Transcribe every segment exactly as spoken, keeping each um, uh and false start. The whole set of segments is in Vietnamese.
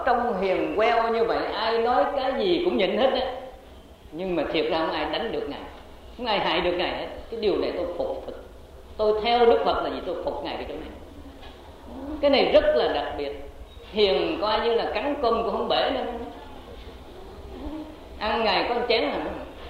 trong hiền queo như vậy, ai nói cái gì cũng nhịn hết á, nhưng mà thiệt ra không ai đánh được Ngài, không ai hại được Ngài hết. Cái điều này tôi phục thực. Tôi theo Đức Phật là gì? Tôi phục Ngài cái chỗ này. Cái này rất là đặc biệt. Hiền coi như là cắn cơm cũng không bể nữa, ăn Ngài có một chén à.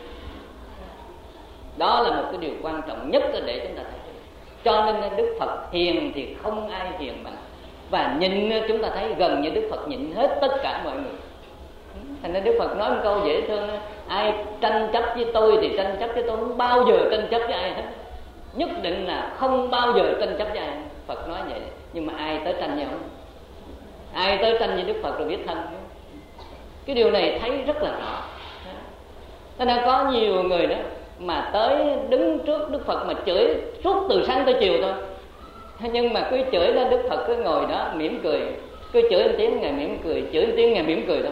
Đó là một cái điều quan trọng nhất để chúng ta thấy. Cho nên Đức Phật hiền thì không ai hiền bằng. Và nhìn chúng ta thấy gần như Đức Phật nhịn hết tất cả mọi người. Thành ra Đức Phật nói một câu dễ thương: ai tranh chấp với tôi thì tranh chấp với tôi, không bao giờ tranh chấp với ai hết. Nhất định là không bao giờ tranh chấp với ai. Phật nói vậy. Nhưng mà ai tới tranh nhau? Ai tới tranh với Đức Phật rồi biết thân. Cái điều này thấy rất là rõ. Thế nên có nhiều người đó mà tới đứng trước Đức Phật mà chửi suốt từ sáng tới chiều thôi. Nhưng mà cứ chửi đó, Đức Phật cứ ngồi đó mỉm cười. Cứ chửi một tiếng Ngài mỉm cười, chửi một tiếng Ngài mỉm cười thôi.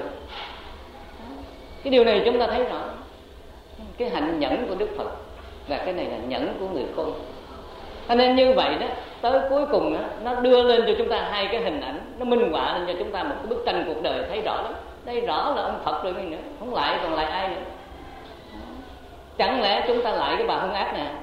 Cái điều này chúng ta thấy rõ. Cái hạnh nhẫn của Đức Phật. Và cái này là nhẫn của người khôn. Cho nên như vậy đó, tới cuối cùng đó, nó đưa lên cho chúng ta hai cái hình ảnh, nó minh họa lên cho chúng ta một cái bức tranh cuộc đời thấy rõ lắm. Đây rõ là ông Phật rồi nữa, không lại còn lại ai nữa. Chẳng lẽ chúng ta lại cái bà hung ác nè?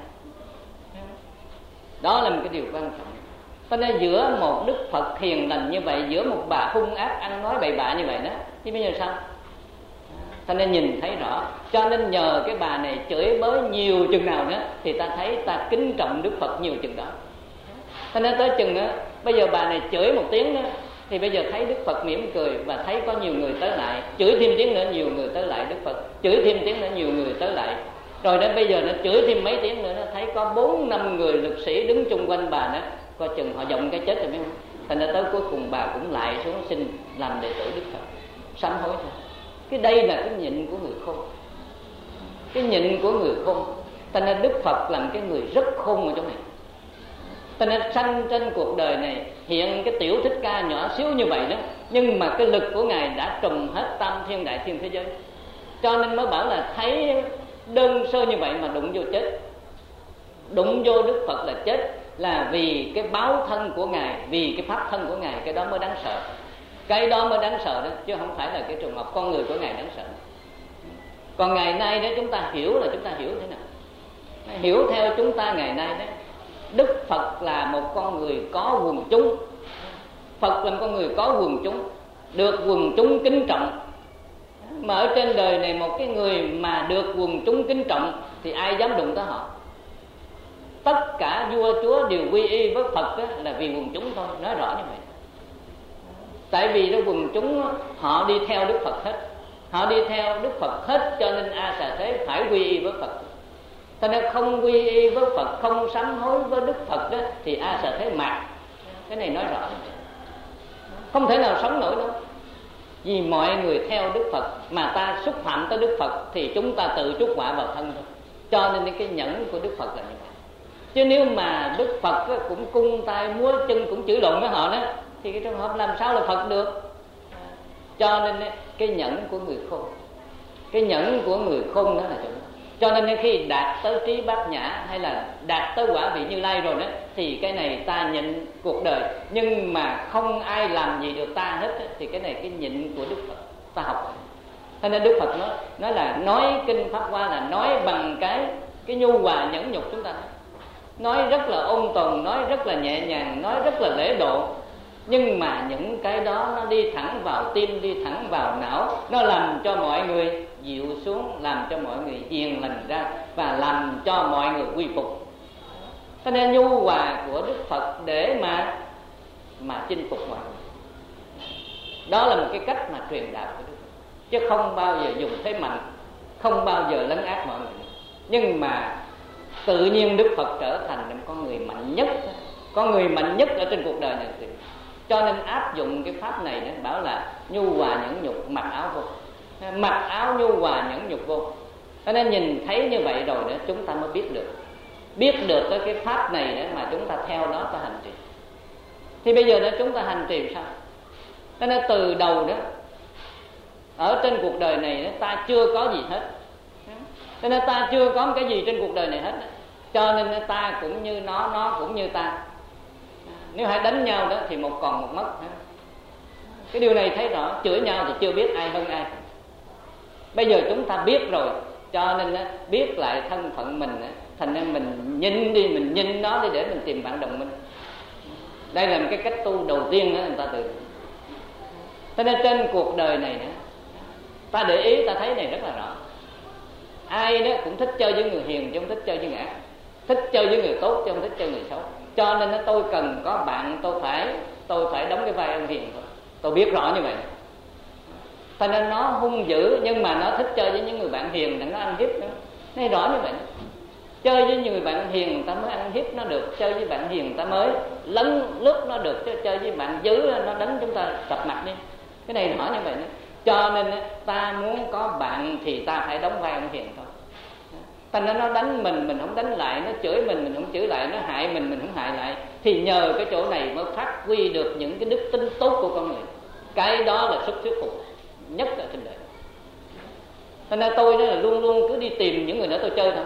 Đó là một cái điều quan trọng. Cho nên giữa một Đức Phật hiền lành như vậy, giữa một bà hung ác ăn nói bậy bạ như vậy đó, thì bây giờ sao? Cho nên nhìn thấy rõ. Cho nên nhờ cái bà này chửi bới nhiều chừng nào nữa thì ta thấy ta kính trọng Đức Phật nhiều chừng đó. Cho nên tới chừng đó, bây giờ bà này chửi một tiếng đó, thì bây giờ thấy Đức Phật mỉm cười và thấy có nhiều người tới lại. Chửi thêm tiếng nữa, nhiều người tới lại Đức Phật. Chửi thêm tiếng nữa, nhiều người tới lại. Rồi đến bây giờ nó chửi thêm mấy tiếng nữa, nó thấy có bốn năm người lực sĩ đứng chung quanh bà nữa. Coi chừng họ giọng cái chết rồi biết không? Thành ra tới cuối cùng bà cũng lại xuống xin làm đệ tử Đức Phật, sám hối thôi. Cái đây là cái nhịn của người khôn. Cái nhịn của người khôn. Thành ra Đức Phật là một cái người rất khôn ở chỗ này. Thành ra sanh trên cuộc đời này hiện cái tiểu Thích Ca nhỏ xíu như vậy đó, nhưng mà cái lực của Ngài đã trùm hết tam thiên đại thiên thế giới. Cho nên mới bảo là thấy đơn sơ như vậy mà đụng vô chết. Đụng vô Đức Phật là chết, là vì cái báo thân của Ngài, vì cái pháp thân của Ngài. Cái đó mới đáng sợ. Cái đó mới đáng sợ đó, chứ không phải là cái trường hợp con người của Ngài đáng sợ. Còn ngày nay đó chúng ta hiểu là chúng ta hiểu thế nào? Hiểu theo chúng ta ngày nay đó, Đức Phật là một con người có quần chúng. Phật là một con người có quần chúng, được quần chúng kính trọng. Mà ở trên đời này một cái người mà được quần chúng kính trọng thì ai dám đụng tới họ? Tất cả vua chúa đều quy y với Phật đó, là vì quần chúng thôi, nói rõ như vậy. Tại vì đó quần chúng họ đi theo Đức Phật hết, họ đi theo Đức Phật hết, cho nên A Xà Thế phải quy y với Phật. Cho nên không quy y với Phật, không sám hối với Đức Phật đó, thì A Xà Thế mạt. Cái này nói rõ, không thể nào sống nổi đâu. Vì mọi người theo Đức Phật mà ta xúc phạm tới Đức Phật thì chúng ta tự chuốc họa vào thân thôi. Cho nên cái nhẫn của Đức Phật là như vậy. Chứ nếu mà Đức Phật cũng cung tay múa chân cũng chửi lộn với họ đó, thì cái trường hợp làm sao là Phật được? Cho nên cái nhẫn của người khôn, cái nhẫn của người khôn đó là chỗ đó. Cho nên khi đạt tới trí bát nhã hay là đạt tới quả vị Như Lai rồi đó, thì cái này ta nhịn cuộc đời, nhưng mà không ai làm gì được ta hết đó, thì cái này cái nhịn của Đức Phật ta học. Cho nên Đức Phật nói, nói là nói kinh Pháp Hoa là nói bằng cái cái nhu hòa nhẫn nhục chúng ta đó. Nói rất là ôn tồn, nói rất là nhẹ nhàng, nói rất là lễ độ. Nhưng mà những cái đó nó đi thẳng vào tim, đi thẳng vào não, nó làm cho mọi người dịu xuống, làm cho mọi người hiền lành ra, và làm cho mọi người quy phục. Cho nên nhu hòa của Đức Phật để mà mà chinh phục mọi người. Đó là một cái cách mà truyền đạo của Đức Phật, chứ không bao giờ dùng thế mạnh, không bao giờ lấn át mọi người. Nhưng mà tự nhiên Đức Phật trở thành một con người mạnh nhất, con người mạnh nhất ở trên cuộc đời này. Cho nên áp dụng cái pháp này nó bảo là nhu hòa nhẫn nhục, mặc áo vô. Mặc áo nhu hòa nhẫn nhục vô. Cho nên nhìn thấy như vậy rồi đó, chúng ta mới biết được, biết được cái, cái pháp này đó mà chúng ta theo đó ta hành trì. Thì bây giờ đó chúng ta hành trì sao? Cho nên từ đầu đó, ở trên cuộc đời này đó, ta chưa có gì hết. Cho nên ta chưa có một cái gì trên cuộc đời này hết. Cho nên ta cũng như nó, nó cũng như ta. Nếu hai đánh nhau đó thì một còn một mất. Cái điều này thấy rõ, chửi nhau thì chưa biết ai hơn ai. Bây giờ chúng ta biết rồi, cho nên biết lại thân phận mình, thành ra mình nhìn đi, mình nhìn nó đi để mình tìm bạn đồng minh. Đây là một cái cách tu đầu tiên đó, người ta tự. Cho nên trên cuộc đời này nữa, ta để ý ta thấy này rất là rõ. Ai đó cũng thích chơi với người hiền chứ không thích chơi với người ác, thích chơi với người tốt chứ không thích chơi người xấu. Cho nên tôi cần có bạn, tôi phải tôi phải đóng cái vai ông hiền thôi. Tôi biết rõ như vậy. Cho nên nó hung dữ nhưng mà nó thích chơi với những người bạn hiền để nó ăn hiếp nữa. Nói rõ như vậy. Chơi với người bạn hiền người ta mới ăn hiếp nó được, chơi với bạn hiền người ta mới lấn lướt nó được, chứ chơi với bạn dữ nó đánh chúng ta sập mặt đi. Cái này rõ như vậy. Cho nên ta muốn có bạn thì ta phải đóng vai ông hiền thôi. Thành ra nó đánh mình, mình không đánh lại, nó chửi mình, mình không chửi lại, nó hại mình, mình không hại lại. Thì nhờ cái chỗ này mới phát huy được những cái đức tính tốt của con người. Cái đó là sức thuyết phục nhất ở trên đời. Thành ra tôi đó là luôn luôn cứ đi tìm những người đó tôi chơi thôi.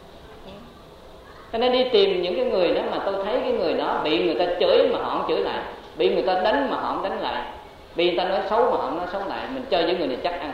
Thành ra đi tìm những cái người đó mà tôi thấy cái người đó bị người ta chửi mà họ không chửi lại, bị người ta đánh mà họ không đánh lại, bị người ta nói xấu mà họ không nói xấu lại, mình chơi với người này chắc ăn.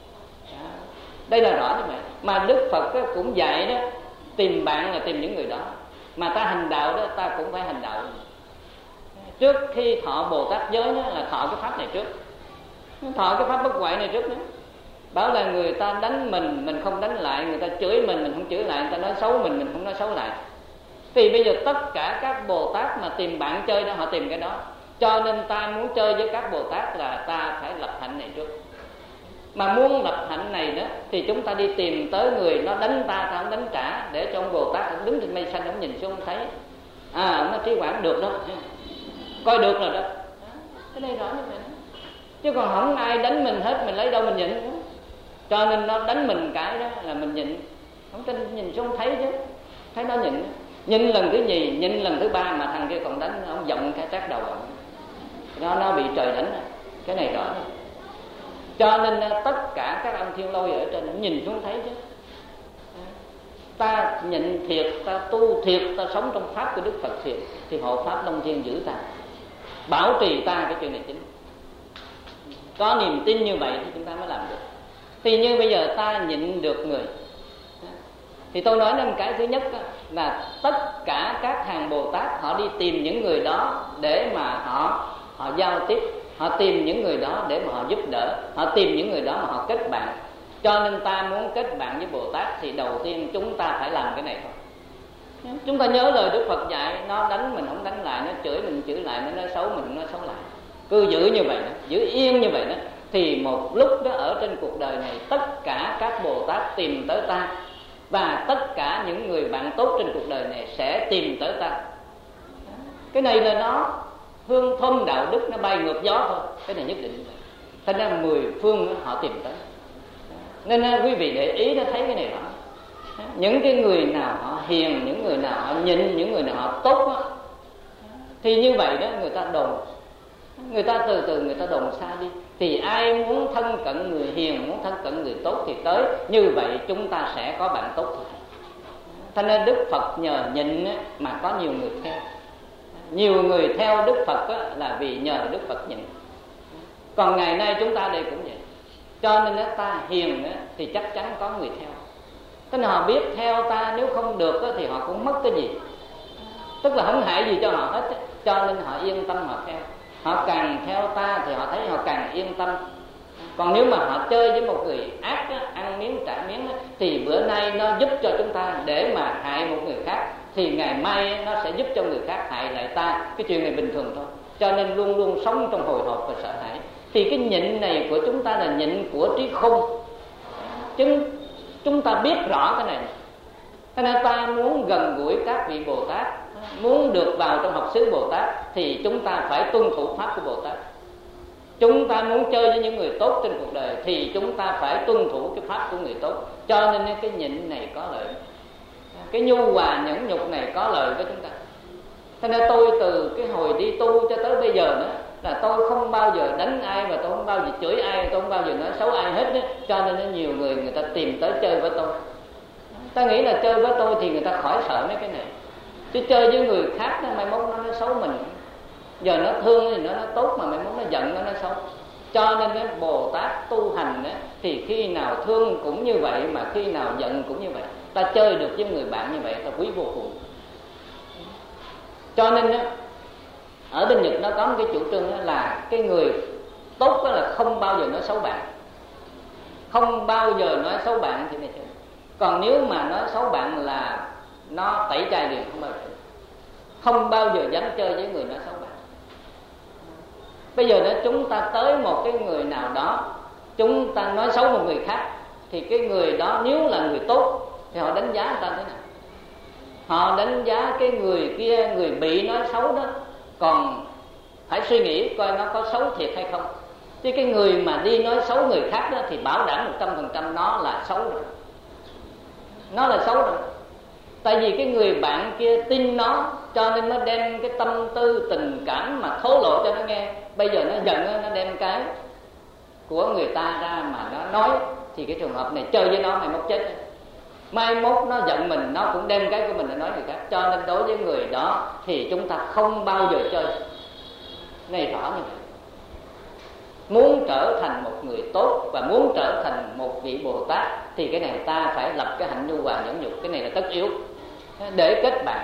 Đây là rõ như vậy. Mà Đức Phật cũng dạy đó, tìm bạn là tìm những người đó. Mà ta hành đạo đó, ta cũng phải hành đạo. Trước khi thọ Bồ Tát giới đó, là thọ cái pháp này trước, thọ cái pháp bất hoại này trước đó. Bảo là người ta đánh mình, mình không đánh lại, người ta chửi mình, mình không chửi lại, người ta nói xấu mình, mình không nói xấu lại. Thì bây giờ tất cả các Bồ Tát mà tìm bạn chơi đó, họ tìm cái đó. Cho nên ta muốn chơi với các Bồ Tát là ta phải lập hạnh này trước. Mà muốn lập hạnh này đó thì chúng ta đi tìm tới người nó đánh ta, ta không đánh trả, để cho ông Bồ Tát đứng trên mây xanh, ông nhìn xuống ông thấy à, nó trí quản được đó, coi được rồi đó. Cái này rõ như vậy đó. Chứ còn không ai đánh mình hết, mình lấy đâu mình nhịn đó. Cho nên nó đánh mình cái đó là mình nhịn. Không tin nhìn xuống thấy chứ, thấy nó nhịn. Nhịn lần thứ nhì, nhịn lần thứ ba mà thằng kia còn đánh, ông giọng cái trát đầu ông. Nó, nó bị trời đánh đó. Cái này rõ đó. Cho nên tất cả các ông thiên lôi ở trên nhìn xuống thấy chứ. Ta nhịn thiệt, ta tu thiệt, ta sống trong pháp của Đức Phật thiệt, thì hộ pháp Long Thiên giữ ta, bảo trì ta. Cái chuyện này chính. Có niềm tin như vậy thì chúng ta mới làm được. Thì như bây giờ ta nhịn được người, thì tôi nói đến cái thứ nhất là tất cả các hàng Bồ Tát họ đi tìm những người đó để mà họ họ giao tiếp, họ tìm những người đó để mà họ giúp đỡ, họ tìm những người đó mà họ kết bạn. Cho nên ta muốn kết bạn với Bồ Tát thì đầu tiên chúng ta phải làm cái này thôi. Chúng ta nhớ lời Đức Phật dạy, nó đánh mình không đánh lại, nó chửi mình chửi lại, nó nói xấu mình không nói xấu lại. Cứ giữ như vậy đó, giữ yên như vậy đó, thì một lúc đó ở trên cuộc đời này tất cả các Bồ Tát tìm tới ta, và tất cả những người bạn tốt trên cuộc đời này sẽ tìm tới ta. Cái này là nó hương thơm đạo đức, nó bay ngược gió thôi. Cái này nhất định. Thành ra mười phương họ tìm tới. Nên quý vị để ý nó thấy cái này rõ. Những cái người nào họ hiền, những người nào họ nhịn, những người nào họ tốt đó, thì như vậy đó người ta đồn, người ta từ từ người ta đồn xa đi. Thì ai muốn thân cận người hiền, muốn thân cận người tốt thì tới. Như vậy chúng ta sẽ có bạn tốt. Thành nên Đức Phật nhờ nhịn mà có nhiều người theo. Nhiều người theo Đức Phật là vì nhờ Đức Phật nhịn. Còn ngày nay chúng ta đây cũng vậy. Cho nên ta hiền thì chắc chắn có người theo. Thế nên họ biết theo ta, nếu không được thì họ cũng mất cái gì. Tức là không hại gì cho họ hết. Cho nên họ yên tâm họ theo. Họ càng theo ta thì họ thấy họ càng yên tâm. Còn nếu mà họ chơi với một người ác, ăn miếng trả miếng, thì bữa nay nó giúp cho chúng ta để mà hại một người khác, thì ngày mai nó sẽ giúp cho người khác hại lại ta. Cái chuyện này bình thường thôi. Cho nên luôn luôn sống trong hồi hộp và sợ hãi. Thì cái nhịn này của chúng ta là nhịn của trí khôn. Chứ chúng ta biết rõ cái này. Thế nên ta muốn gần gũi các vị Bồ Tát, muốn được vào trong học xứ Bồ Tát, thì chúng ta phải tuân thủ pháp của Bồ Tát. Chúng ta muốn chơi với những người tốt trên cuộc đời thì chúng ta phải tuân thủ cái pháp của người tốt. Cho nên cái nhịn này có lợi, cái nhu hòa nhẫn nhục này có lợi với chúng ta. Thế nên tôi từ cái hồi đi tu cho tới bây giờ nữa là tôi không bao giờ đánh ai, và tôi không bao giờ chửi ai, tôi không bao giờ nói xấu ai hết đó. Cho nên nhiều người người ta tìm tới chơi với tôi. Ta nghĩ là chơi với tôi thì người ta khỏi sợ mấy cái này. Chứ chơi với người khác mai mốt nó nói xấu mình. Giờ nó thương thì nó nói tốt, mà mai mốt nó giận nó nói xấu. Cho nên á, Bồ Tát tu hành á, thì khi nào thương cũng như vậy, mà khi nào giận cũng như vậy. Ta chơi được với người bạn như vậy ta quý vô cùng. Cho nên á, ở bên Nhật nó có một cái chủ trương đó là cái người tốt đó là không bao giờ nói xấu bạn, không bao giờ nói xấu bạn thì này chơi. Còn nếu mà nói xấu bạn là nó tẩy chay liền, không bao giờ, không bao giờ dám chơi với người nói xấu bạn. Bây giờ đó chúng ta tới một cái người nào đó, chúng ta nói xấu một người khác, thì cái người đó nếu là người tốt thì họ đánh giá người ta thế nào? Họ đánh giá cái người kia, người bị nói xấu đó, còn phải suy nghĩ coi nó có xấu thiệt hay không. Chứ cái người mà đi nói xấu người khác đó thì bảo đảm một trăm phần trăm nó là xấu rồi. Nó là xấu rồi. Tại vì cái người bạn kia tin nó, cho nên nó đem cái tâm tư tình cảm mà thổ lộ cho nó nghe. Bây giờ nó giận, nó đem cái của người ta ra mà nó nói, thì cái trường hợp này chơi với nó mày mốt chết. Mai mốt nó giận mình, nó cũng đem cái của mình để nói người khác. Cho nên đối với người đó thì chúng ta không bao giờ chơi. Này rõ như vậy. Muốn trở thành một người tốt và muốn trở thành một vị Bồ Tát thì cái này ta phải lập cái hạnh nhu hòa nhẫn nhục. Cái này là tất yếu để kết bạn.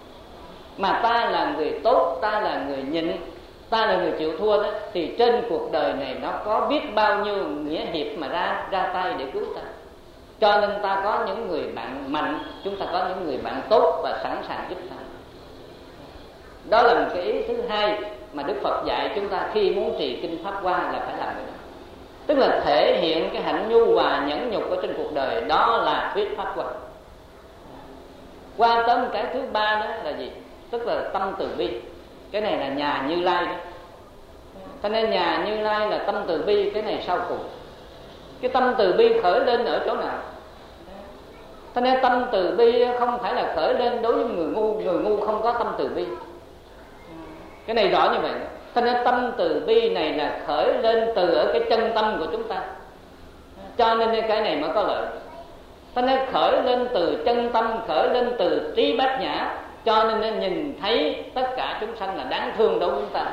Mà ta là người tốt, ta là người nhịn, ta là người chịu thua đó, thì trên cuộc đời này nó có biết bao nhiêu nghĩa hiệp mà ra ra tay để cứu ta. Cho nên ta có những người bạn mạnh, chúng ta có những người bạn tốt và sẵn sàng giúp ta. Đó là một cái ý thứ hai mà Đức Phật dạy chúng ta khi muốn trì kinh Pháp Hoa là phải làm cái đó. Tức là thể hiện cái hạnh nhu hòa nhẫn nhục ở trên cuộc đời, đó là thuyết Pháp Hoa. Qua tới một cái thứ ba đó là gì? Tức là tâm từ bi. Cái này là nhà Như Lai đó. Cho nên nhà Như Lai là tâm từ bi, cái này sau cùng. Cái tâm từ bi khởi lên ở chỗ nào? Cho nên tâm từ bi không phải là khởi lên đối với người ngu, người ngu không có tâm từ bi. Cái này rõ như vậy. Cho nên tâm từ bi này là khởi lên từ ở cái chân tâm của chúng ta. Cho nên cái này mới có lợi. Cho nên khởi lên từ chân tâm, khởi lên từ trí bát nhã, cho nên nó nhìn thấy tất cả chúng sanh là đáng thương đối với chúng ta hết.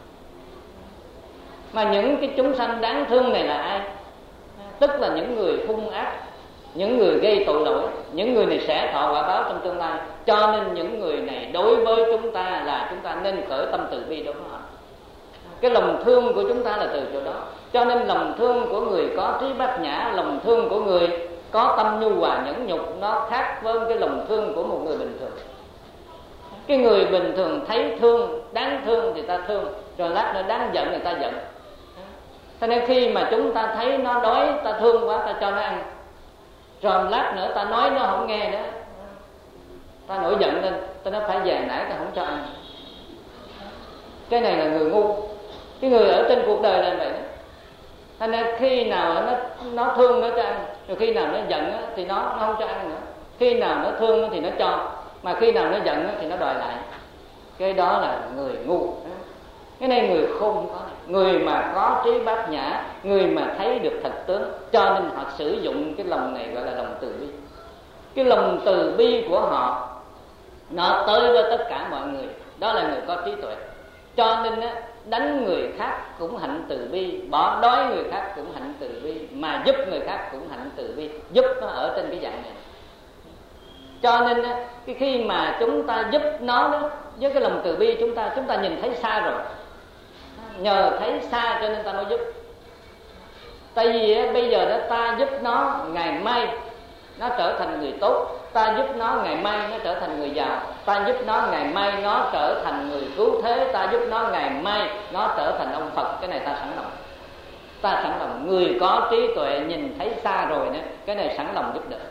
Mà những cái chúng sanh đáng thương này là ai? Tức là những người hung ác, những người gây tội lỗi, những người này sẽ thọ quả báo trong tương lai. Cho nên những người này đối với chúng ta là chúng ta nên khởi tâm từ bi đối với họ. Cái lòng thương của chúng ta là từ chỗ đó. Cho nên lòng thương của người có trí bát nhã, lòng thương của người có tâm nhu hòa nhẫn nhục, nó khác với cái lòng thương của một người bình thường. Cái người bình thường thấy thương, đáng thương thì ta thương, rồi lát nữa đáng giận người ta giận. Cho nên khi mà chúng ta thấy nó đói, ta thương quá, ta cho nó ăn. Rồi lát nữa ta nói nó không nghe đó, ta nổi giận lên, ta nói phải về nãy ta không cho ăn. Cái này là người ngu. Cái người ở trên cuộc đời là vậy đó. Cho nên khi nào nó nó thương nó cho ăn, rồi khi nào nó giận thì nó, nó không cho ăn nữa. Khi nào nó thương thì nó cho, mà khi nào nó giận thì nó đòi lại. Cái đó là người ngu. Cái này người khôn không có. Người mà có trí bát nhã, người mà thấy được thật tướng, cho nên họ sử dụng cái lòng này gọi là lòng từ bi. Cái lòng từ bi của họ nó tới với tất cả mọi người. Đó là người có trí tuệ. Cho nên á, đánh người khác cũng hạnh từ bi, bỏ đói người khác cũng hạnh từ bi, mà giúp người khác cũng hạnh từ bi. Giúp nó ở trên cái dạng này. Cho nên á, cái khi mà chúng ta giúp nó đó, với cái lòng từ bi chúng ta, chúng ta nhìn thấy xa rồi. Nhờ thấy xa cho nên ta mới giúp. Tại vì á, bây giờ đó ta giúp nó, ngày mai nó trở thành người tốt. Ta giúp nó, ngày mai nó trở thành người giàu. Ta giúp nó, ngày mai nó trở thành người cứu thế. Ta giúp nó, ngày mai nó trở thành ông Phật. Cái này ta sẵn lòng. Ta sẵn lòng. Người có trí tuệ nhìn thấy xa rồi đó, cái này sẵn lòng giúp đỡ.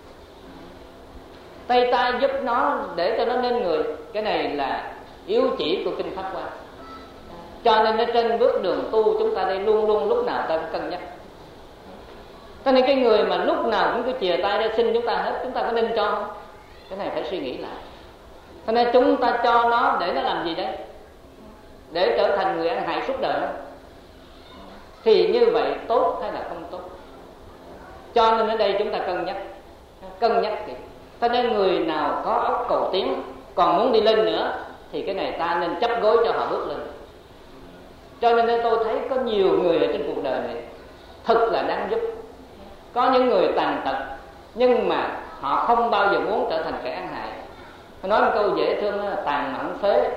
Tay ta giúp nó để cho nó nên người. Cái này là yếu chỉ của kinh Pháp Hoa. Cho nên ở trên bước đường tu chúng ta đây luôn luôn lúc nào ta cũng cân nhắc. Cho nên cái người mà lúc nào cũng cứ chìa tay ra xin chúng ta hết, chúng ta có nên cho không? Cái này phải suy nghĩ lại. Cho nên chúng ta cho nó để nó làm gì đấy? Để trở thành người ăn hại suốt đời. Thì như vậy tốt hay là không tốt? Cho nên ở đây chúng ta cân nhắc. Cân nhắc kỹ. Cho nên người nào có óc cầu tiến, còn muốn đi lên nữa, thì cái này ta nên chấp gối cho họ bước lên. Cho nên tôi thấy có nhiều người ở trên cuộc đời này thật là đáng giúp. Có những người tàn tật nhưng mà họ không bao giờ muốn trở thành kẻ ăn hại. Tôi nói một câu dễ thương là tàn mà không phế,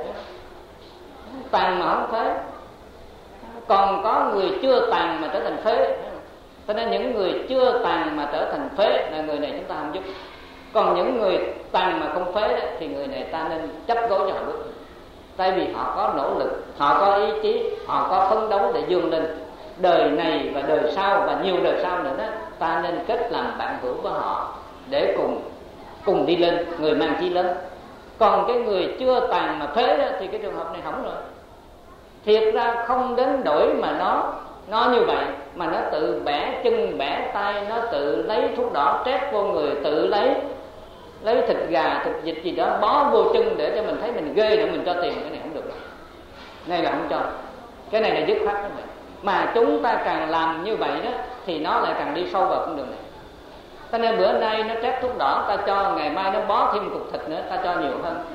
tàn mà không phế. Còn có người chưa tàn mà trở thành phế. Cho nên những người chưa tàn mà trở thành phế là người này chúng ta không giúp. Còn những người tàn mà không phế đó, thì người này ta nên chấp gối cho họ bước. Tại vì họ có nỗ lực, họ có ý chí, họ có phấn đấu để vươn lên. Đời này và đời sau và nhiều đời sau nữa đó, ta nên kết làm bạn hữu với họ để cùng cùng đi lên, người mang chí lớn. Còn cái người chưa tàn mà phế đó, thì cái trường hợp này hỏng rồi. Thiệt ra không đến đổi mà nó nó như vậy, mà nó tự bẻ chân bẻ tay, nó tự lấy thuốc đỏ trét vô người, tự lấy lấy thịt gà thịt vịt gì đó bó vô chân để cho mình thấy mình ghê để mình cho tiền. Cái này không được, này là không cho. Cái này là dứt khoát như vậy. Mà chúng ta càng làm như vậy đó thì nó lại càng đi sâu vào con đường này. Cho nên bữa nay nó trét thuốc đỏ ta cho, ngày mai nó bó thêm cục thịt nữa ta cho nhiều hơn.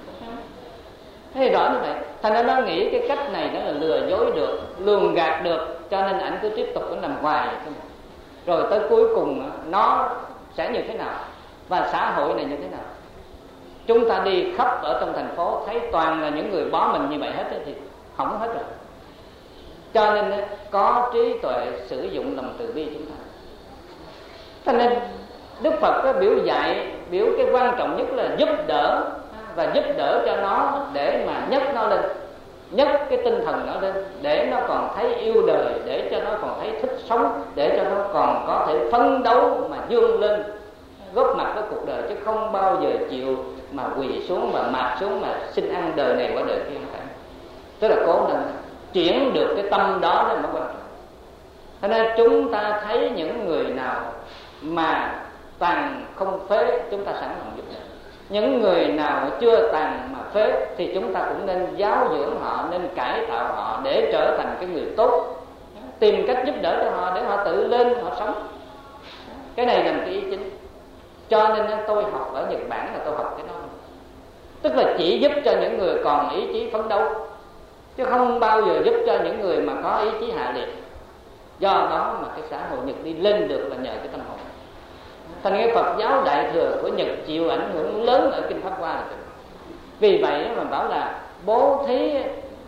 Thấy rõ như vậy. Thành ra nó nghĩ cái cách này nó là lừa dối được, lường gạt được, cho nên ảnh cứ tiếp tục nó làm hoài. Rồi tới cuối cùng nó sẽ như thế nào, và xã hội này như thế nào. Chúng ta đi khắp ở trong thành phố thấy toàn là những người bó mình như vậy hết thì hỏng hết rồi. Cho nên có trí tuệ sử dụng lòng từ bi chúng ta. Cho nên Đức Phật có biểu dạy, biểu cái quan trọng nhất là giúp đỡ, và giúp đỡ cho nó để mà nhấc nó lên, nhấc cái tinh thần nó lên, để nó còn thấy yêu đời, để cho nó còn thấy thích sống, để cho nó còn có thể phấn đấu mà vươn lên, góp mặt với cuộc đời, chứ không bao giờ chịu mà quỳ xuống mà mạt xuống mà xin ăn đời này qua đời kia không phải. Tức là cố nên chuyển được cái tâm đó đó mới quan trọng. Cho nên chúng ta thấy những người nào mà tàn không phế, chúng ta sẵn lòng giúp đỡ. Những người nào chưa tàn mà phế thì chúng ta cũng nên giáo dưỡng họ, nên cải tạo họ để trở thành cái người tốt, tìm cách giúp đỡ cho họ để họ tự lên họ sống. Cái này là một cái ý chính. Cho nên tôi học ở Nhật Bản là tôi học cái đó, tức là chỉ giúp cho những người còn ý chí phấn đấu, chứ không bao giờ giúp cho những người mà có ý chí hạ liệt. Do đó mà cái xã hội Nhật đi lên được là nhờ cái tâm hồn. Thành cái Phật giáo Đại thừa của Nhật chịu ảnh hưởng lớn ở Kinh Pháp Hoa là vậy. Vì vậy mà bảo là bố thí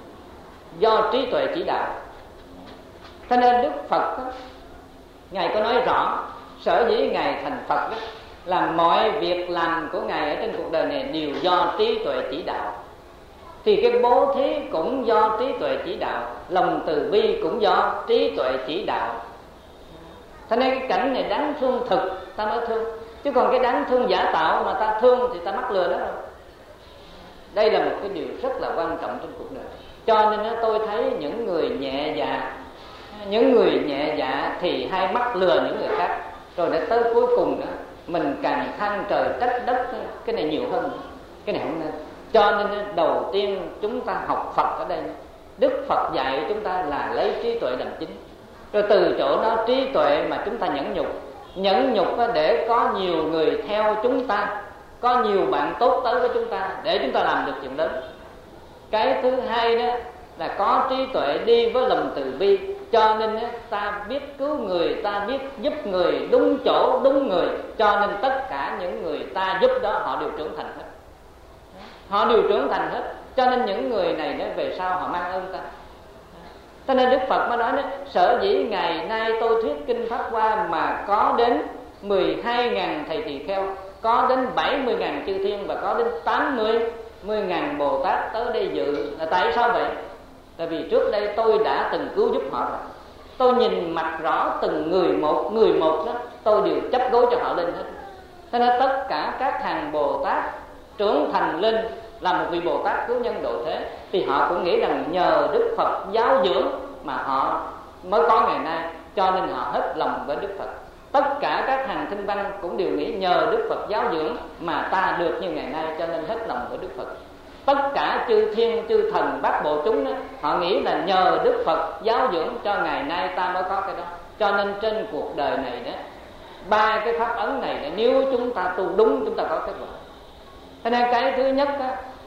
do trí tuệ chỉ đạo. Cho nên Đức Phật đó, Ngài có nói rõ, sở dĩ Ngài thành Phật đó, là mọi việc làm của Ngài ở trên cuộc đời này đều do trí tuệ chỉ đạo. Thì cái bố thí cũng do trí tuệ chỉ đạo, lòng từ bi cũng do trí tuệ chỉ đạo. Cho nên cái cảnh này đáng thương thực ta mới thương, chứ còn cái đáng thương giả tạo mà ta thương thì ta mắc lừa đó rồi. Đây là một cái điều rất là quan trọng trong cuộc đời. Cho nên tôi thấy những người nhẹ dạ, những người nhẹ dạ thì hay mắc lừa những người khác. Rồi để tới cuối cùng đó, mình càng than trời trách đất, cái này nhiều hơn, cái này không nên. Cho nên đầu tiên chúng ta học Phật ở đây, Đức Phật dạy chúng ta là lấy trí tuệ làm chính. Rồi từ chỗ đó trí tuệ mà chúng ta nhẫn nhục, nhẫn nhục để có nhiều người theo chúng ta, có nhiều bạn tốt tới với chúng ta, để chúng ta làm được chuyện lớn. Cái thứ hai đó là có trí tuệ đi với lòng từ bi, cho nên ta biết cứu người, ta biết giúp người đúng chỗ đúng người, cho nên tất cả những người ta giúp đó họ đều trưởng thành hết, họ đều trưởng thành hết. Cho nên những người này nó về sau họ mang ơn ta. Cho nên Đức Phật mới nói đó, sở dĩ ngày nay tôi thuyết kinh Pháp Hoa mà có đến mười hai nghìn thầy tỳ kheo, có đến bảy mươi nghìn chư thiên và có đến tám mươi nghìn Bồ Tát tới đây dự, là tại sao vậy? Tại vì trước đây tôi đã từng cứu giúp họ rồi. Tôi nhìn mặt rõ từng người một, người một đó, tôi đều chấp gối cho họ lên hết. Cho nên tất cả các hàng Bồ Tát trưởng thành lên là một vị Bồ Tát cứu nhân độ thế, thì họ cũng nghĩ rằng nhờ Đức Phật giáo dưỡng mà họ mới có ngày nay, cho nên họ hết lòng với Đức Phật. Tất cả các hàng tinh văn cũng đều nghĩ nhờ Đức Phật giáo dưỡng mà ta được như ngày nay, cho nên hết lòng với Đức Phật. Tất cả chư thiên, chư thần, bát bộ chúng đó, họ nghĩ là nhờ Đức Phật giáo dưỡng cho ngày nay ta mới có cái đó. Cho nên trên cuộc đời này đó, ba cái pháp ấn này đó, nếu chúng ta tu đúng chúng ta có kết quả. Cho nên cái thứ nhất đó,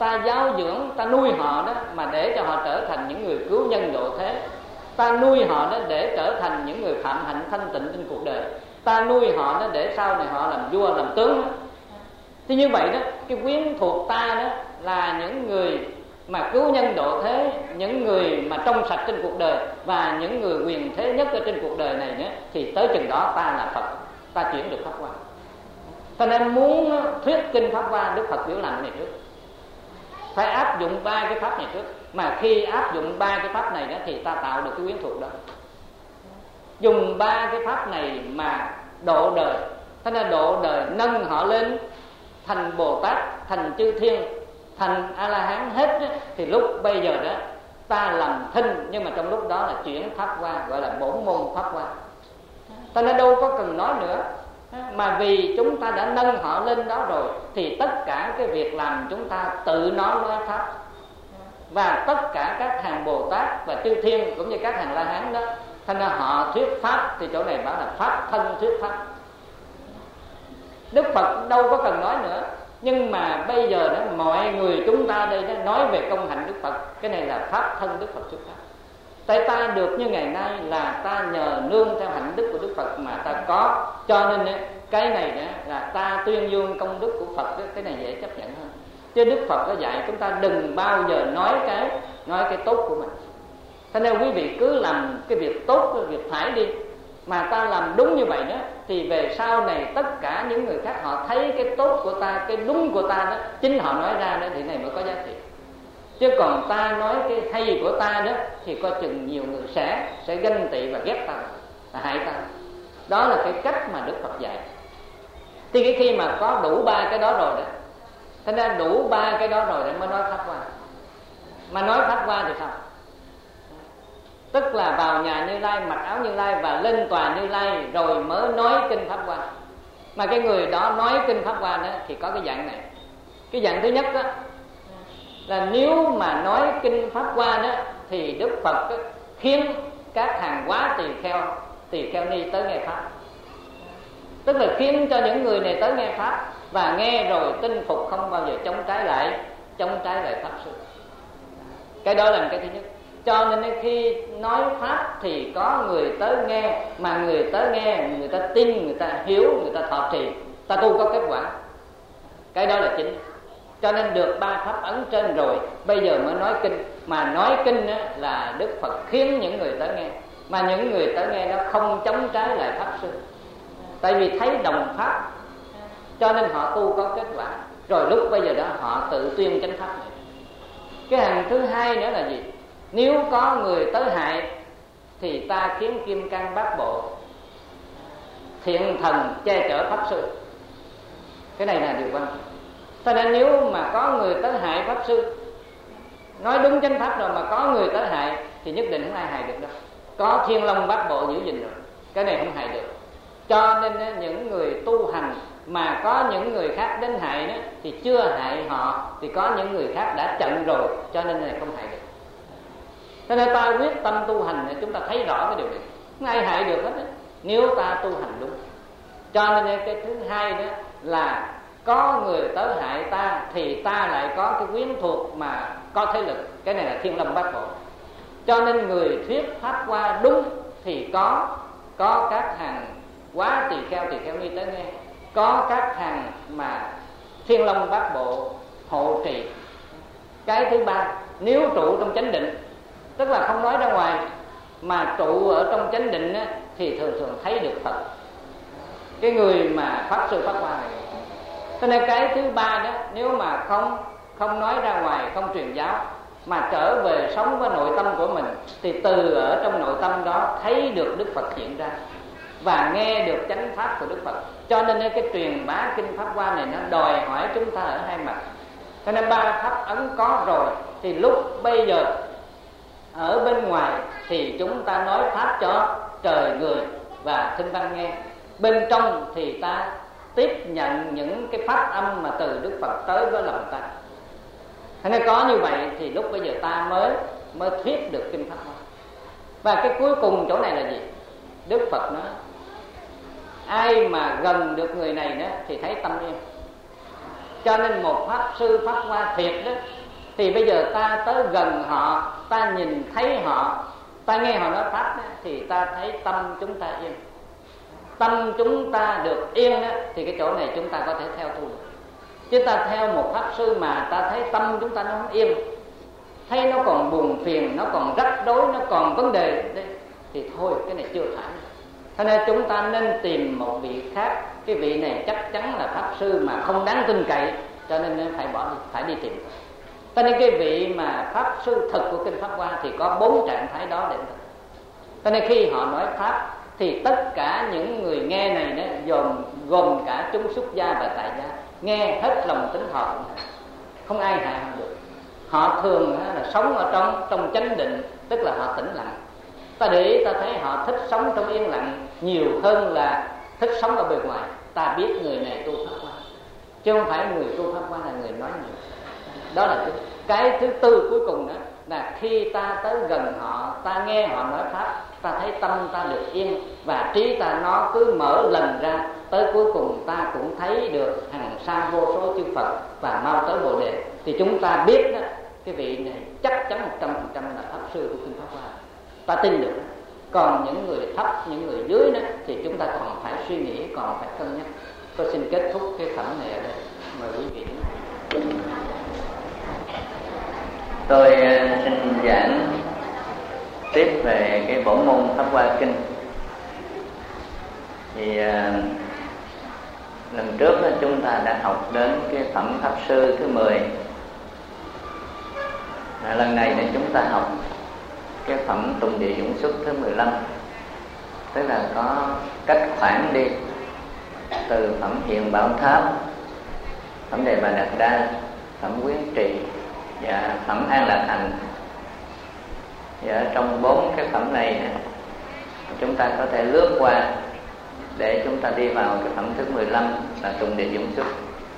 ta giáo dưỡng, ta nuôi họ đó mà để cho họ trở thành những người cứu nhân độ thế. Ta nuôi họ đó để trở thành những người phạm hạnh thanh tịnh trên cuộc đời. Ta nuôi họ đó để sau này họ làm vua làm tướng đó. Thì như vậy đó, cái quyến thuộc ta đó là những người mà cứu nhân độ thế, những người mà trong sạch trên cuộc đời và những người quyền thế nhất ở trên cuộc đời này nữa, thì tới chừng đó ta là Phật, ta chuyển được Pháp Hoa. Cho nên muốn thuyết kinh Pháp Hoa, Đức Phật biểu làm này trước, phải áp dụng ba cái pháp này trước. Mà khi áp dụng ba cái pháp này đó thì ta tạo được cái quyến thuộc đó. Dùng ba cái pháp này mà độ đời, thế nên độ đời nâng họ lên thành Bồ Tát, thành chư thiên, thành A La Hán hết đó, thì lúc bây giờ đó ta làm thinh, nhưng mà trong lúc đó là chuyển Pháp Hoa, gọi là bổn môn Pháp Hoa. Ta nên đâu có cần nói nữa, mà vì chúng ta đã nâng họ lên đó rồi thì tất cả cái việc làm chúng ta tự nói nói pháp. Và tất cả các hàng Bồ Tát và chư thiên cũng như các hàng La Hán đó, thành ra họ thuyết pháp thì chỗ này bảo là pháp thân thuyết pháp. Đức Phật đâu có cần nói nữa, nhưng mà bây giờ đó mọi người chúng ta đây đó nói về công hạnh Đức Phật, cái này là pháp thân Đức Phật thuyết pháp. Tại ta được như ngày nay là ta nhờ nương theo hạnh đức của Đức Phật mà ta có, cho nên cái này đó là ta tuyên dương công đức của Phật đó, cái này dễ chấp nhận hơn. Chứ Đức Phật có dạy chúng ta đừng bao giờ nói cái nói cái tốt của mình. Thế nên quý vị cứ làm cái việc tốt, cái việc phải đi, mà ta làm đúng như vậy đó, thì về sau này tất cả những người khác họ thấy cái tốt của ta, cái đúng của ta đó, chính họ nói ra đó thì này mới có giá trị. Chứ còn ta nói cái hay của ta đó thì coi chừng nhiều người sẽ sẽ ganh tị và ghét ta, là hại ta. Đó là cái cách mà Đức Phật dạy. Thì cái khi mà có đủ ba cái đó rồi đó, thành ra đủ ba cái đó rồi để mới nói Pháp Hoa. Mà nói Pháp Hoa thì sao? Tức là vào nhà Như Lai, mặc áo Như Lai và lên tòa Như Lai rồi mới nói kinh Pháp Hoa. Mà cái người đó nói kinh Pháp Hoa đó thì có cái dạng này. Cái dạng thứ nhất đó là nếu mà nói kinh Pháp Hoa đó thì Đức Phật đó, khiến các hàng quá tỳ kheo, tỳ kheo ni tới nghe Pháp. Tức là khiến cho những người này tới nghe Pháp và nghe rồi tin phục, không bao giờ chống trái lại, chống trái lại Pháp Sư. Cái đó là cái thứ nhất. Cho nên khi nói Pháp thì có người tới nghe, mà người tới nghe, người ta tin, người ta hiểu, người ta thọ trì, ta tu có kết quả. Cái đó là chính. Cho nên được ba pháp ấn trên rồi, bây giờ mới nói kinh. Mà nói kinh là Đức Phật khiến những người tới nghe, mà những người tới nghe nó không chống trái lại Pháp Sư. Tại vì thấy đồng pháp, cho nên họ tu có kết quả. Rồi lúc bây giờ đó họ tự tuyên chánh pháp này. Cái hàng thứ hai nữa là gì? Nếu có người tới hại thì ta khiến kim cang bát bộ, thiện thần che chở Pháp Sư. Cái này là điều quan trọng. Cho nên nếu mà có người tới hại Pháp Sư, nói đúng chánh pháp rồi mà có người tới hại thì nhất định không ai hại được đâu. Có thiên long bát bộ giữ gìn rồi, cái này không hại được. Cho nên những người tu hành mà có những người khác đến hại đó thì chưa hại họ, thì có những người khác đã chặn rồi, cho nên này không hại được. Cho nên ta quyết tâm tu hành thì chúng ta thấy rõ cái điều này, không ai hại được hết đó, nếu ta tu hành đúng. Cho nên cái thứ hai đó là có người tới hại ta thì ta lại có cái quyến thuộc mà có thế lực, cái này là thiên long bát bộ. Cho nên người thuyết Pháp Hoa đúng thì có có các hàng quá tỳ kheo, tỳ kheo ni tới nghe, có các hàng mà thiên long bát bộ hộ trì. Cái thứ ba, nếu trụ trong chánh định, tức là không nói ra ngoài mà trụ ở trong chánh định á, thì thường thường thấy được Phật, cái người mà Pháp Sư Pháp Hoa này. Cho nên cái thứ ba đó, nếu mà không không nói ra ngoài, không truyền giáo mà trở về sống với nội tâm của mình, thì từ ở trong nội tâm đó thấy được Đức Phật hiện ra và nghe được chánh pháp của Đức Phật. Cho nên cái truyền bá kinh Pháp Hoa này nó đòi hỏi chúng ta ở hai mặt. Cho nên ba pháp ấn có rồi thì lúc bây giờ ở bên ngoài thì chúng ta nói pháp cho trời người và thinh văn nghe. Bên trong thì ta tiếp nhận những cái pháp âm mà từ Đức Phật tới với lòng ta. Thế nên có như vậy thì lúc bây giờ ta mới mới thuyết được kinh Pháp Hoa. Và cái cuối cùng chỗ này là gì? Đức Phật nói ai mà gần được người này đó thì thấy tâm yên. Cho nên một pháp sư pháp hoa thiệt đó, thì bây giờ ta tới gần họ, ta nhìn thấy họ, ta nghe họ nói pháp đó, thì ta thấy tâm chúng ta yên. Tâm chúng ta được yên đó, thì cái chỗ này chúng ta có thể theo tu được. Chứ ta theo một pháp sư mà ta thấy tâm chúng ta nó không yên, thấy nó còn buồn phiền, nó còn rắc rối, nó còn vấn đề đây, thì thôi cái này chưa phải. Cho nên chúng ta nên tìm một vị khác. Cái vị này chắc chắn là pháp sư mà không đáng tin cậy, cho nên phải bỏ đi, phải đi tìm. Cho nên cái vị mà pháp sư thực của kinh Pháp Hoa thì có bốn trạng thái đó để thực. Cho nên khi họ nói pháp thì tất cả những người nghe này đó, gồm gồm cả chúng xuất gia và tại gia, nghe hết lòng tính họ, không ai hại họ được. Họ thường là sống ở trong trong chánh định, tức là họ tĩnh lặng. Ta để ý ta thấy họ thích sống trong yên lặng nhiều hơn là thích sống ở bề ngoài. Ta biết người này tu Pháp Hoa, chứ không phải người tu Pháp Hoa là người nói nhiều. Đó là cái, cái thứ tư cuối cùng đó, là khi ta tới gần họ, ta nghe họ nói pháp, ta thấy tâm ta được yên và trí ta nó cứ mở lần ra, tới cuối cùng ta cũng thấy được hàng sa vô số chư Phật và mau tới Bồ Đề. Thì chúng ta biết đó, cái vị này chắc chắn một trăm phần trăm là pháp sư của kinh Pháp Hoa, ta tin được. Còn những người thấp, những người dưới đó thì chúng ta còn phải suy nghĩ, còn phải cân nhắc. Tôi xin kết thúc cái phẩm này ở đây, mời quý vị. Tôi xin giảng tiếp về cái bổn môn Pháp Hoa Kinh. Thì uh, lần trước đó, chúng ta đã học đến cái phẩm Pháp Sư thứ mười. À, lần này thì chúng ta học cái phẩm Tùng Địa Dũng Xuất thứ mười lăm. Tức là có cách khoảng đi từ phẩm Hiền Bảo Tháp, phẩm Đề Bà Đạt Đa, phẩm Quyến Trì và phẩm An Lạc Hạnh. Và trong bốn cái phẩm này chúng ta có thể lướt qua để chúng ta đi vào cái phẩm thứ mười lăm là Tùng Địa Dũng Xuất.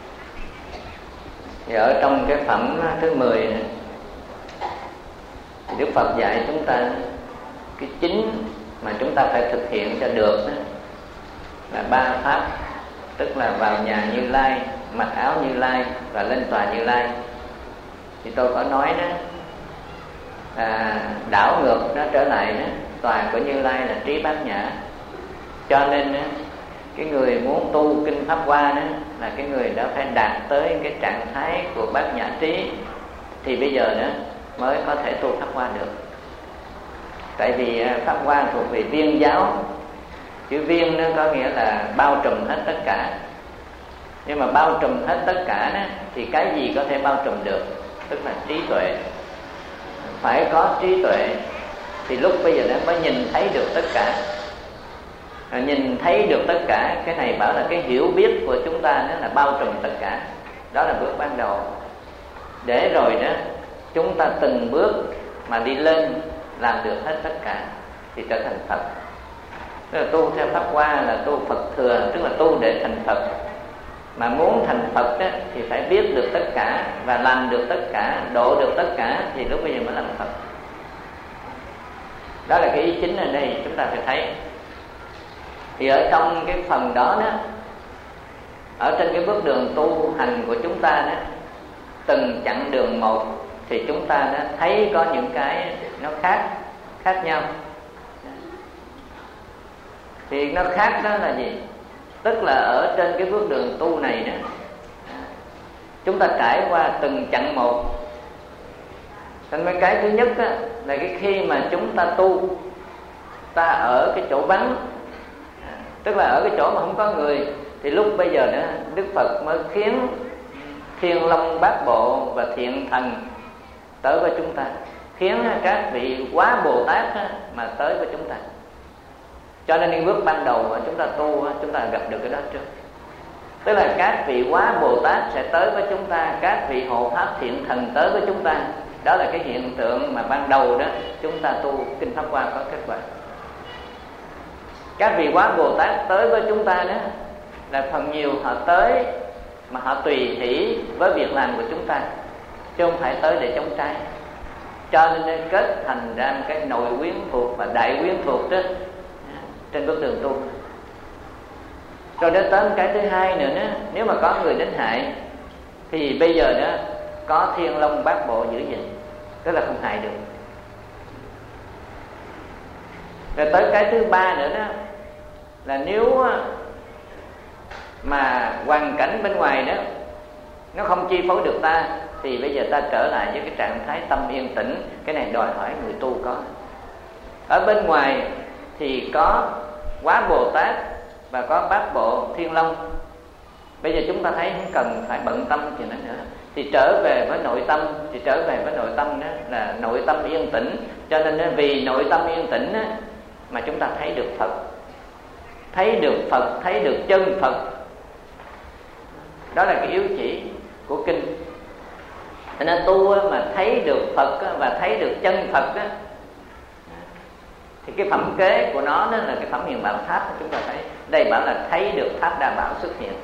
Và ở trong cái phẩm thứ mười này, thì Đức Phật dạy chúng ta cái chính mà chúng ta phải thực hiện cho được đó là ba pháp, tức là vào nhà Như Lai, mặc áo Như Lai và lên tòa Như Lai. Thì tôi có nói đó, à, đảo ngược nó trở lại đó, tòa của Như Lai là trí bát nhã. Cho nên đó, cái người muốn tu kinh Pháp Hoa đó là cái người đó phải đạt tới cái trạng thái của bát nhã trí, thì bây giờ đó mới có thể tu Pháp Hoa được. Tại vì Pháp Hoa thuộc về viên giáo. Chữ viên nó có nghĩa là bao trùm hết tất cả. Nhưng mà bao trùm hết tất cả đó, thì cái gì có thể bao trùm được? Tức là trí tuệ. Phải có trí tuệ thì lúc bây giờ nó mới nhìn thấy được tất cả. Rồi nhìn thấy được tất cả, cái này bảo là cái hiểu biết của chúng ta đó là bao trùm tất cả. Đó là bước ban đầu. Để rồi đó chúng ta từng bước mà đi lên làm được hết tất cả thì trở thành Phật. Tức là tu theo Pháp Hoa là tu Phật thừa, tức là tu để thành Phật. Mà muốn thành Phật đó, thì phải biết được tất cả và làm được tất cả, độ được tất cả, thì lúc bây giờ mới làm Phật. Đó là cái ý chính ở đây chúng ta phải thấy. Thì ở trong cái phần đó đó, ở trên cái bước đường tu hành của chúng ta đó, từng chặng đường một thì chúng ta đã thấy có những cái nó khác khác nhau. Thì nó khác đó là gì? Tức là ở trên cái bước đường tu này đó, chúng ta trải qua từng chặng một. Nên mấy cái thứ nhất đó, là cái khi mà chúng ta tu, ta ở cái chỗ vắng, tức là ở cái chỗ mà không có người, thì lúc bây giờ đó Đức Phật mới khiến Thiên Long Bát Bộ và Thiện Thần tới với chúng ta, khiến các vị Quá Bồ Tát mà tới với chúng ta. Cho nên cái bước ban đầu mà chúng ta tu, chúng ta gặp được cái đó trước. Tức là các vị Quá Bồ Tát sẽ tới với chúng ta, các vị Hộ Pháp Thiện Thần tới với chúng ta. Đó là cái hiện tượng mà ban đầu đó chúng ta tu kinh Pháp Hoa có kết quả. Các vị Quá Bồ Tát tới với chúng ta đó là phần nhiều họ tới mà họ tùy hỷ với việc làm của chúng ta, chứ không phải tới để chống trái. Cho nên kết thành ra một cái nội quyến thuộc và đại quyến thuộc đó trên bước đường tu. Rồi đến tới cái thứ hai nữa đó, nếu mà có người đến hại thì bây giờ đó có Thiên Long Bát Bộ giữ gìn, tức là không hại được. Rồi tới cái thứ ba nữa đó là nếu mà hoàn cảnh bên ngoài đó nó không chi phối được ta, thì bây giờ ta trở lại với cái trạng thái tâm yên tĩnh. Cái này đòi hỏi người tu có. Ở bên ngoài thì có Quá Bồ Tát và có Bát Bộ Thiên Long. Bây giờ chúng ta thấy không cần phải bận tâm chuyện đó nữa, thì trở về với nội tâm. Thì trở về với nội tâm đó là nội tâm yên tĩnh. Cho nên đó, vì nội tâm yên tĩnh đó, mà chúng ta thấy được Phật, thấy được Phật, thấy được chân Phật. Đó là cái yếu chỉ của kinh. Cho nên tu mà thấy được Phật và thấy được chân Phật đó, thì cái phẩm kế của nó đó là cái phẩm Hiền Bảo Tháp. Chúng ta thấy đây bảo là thấy được Tháp Đa Bảo xuất hiện.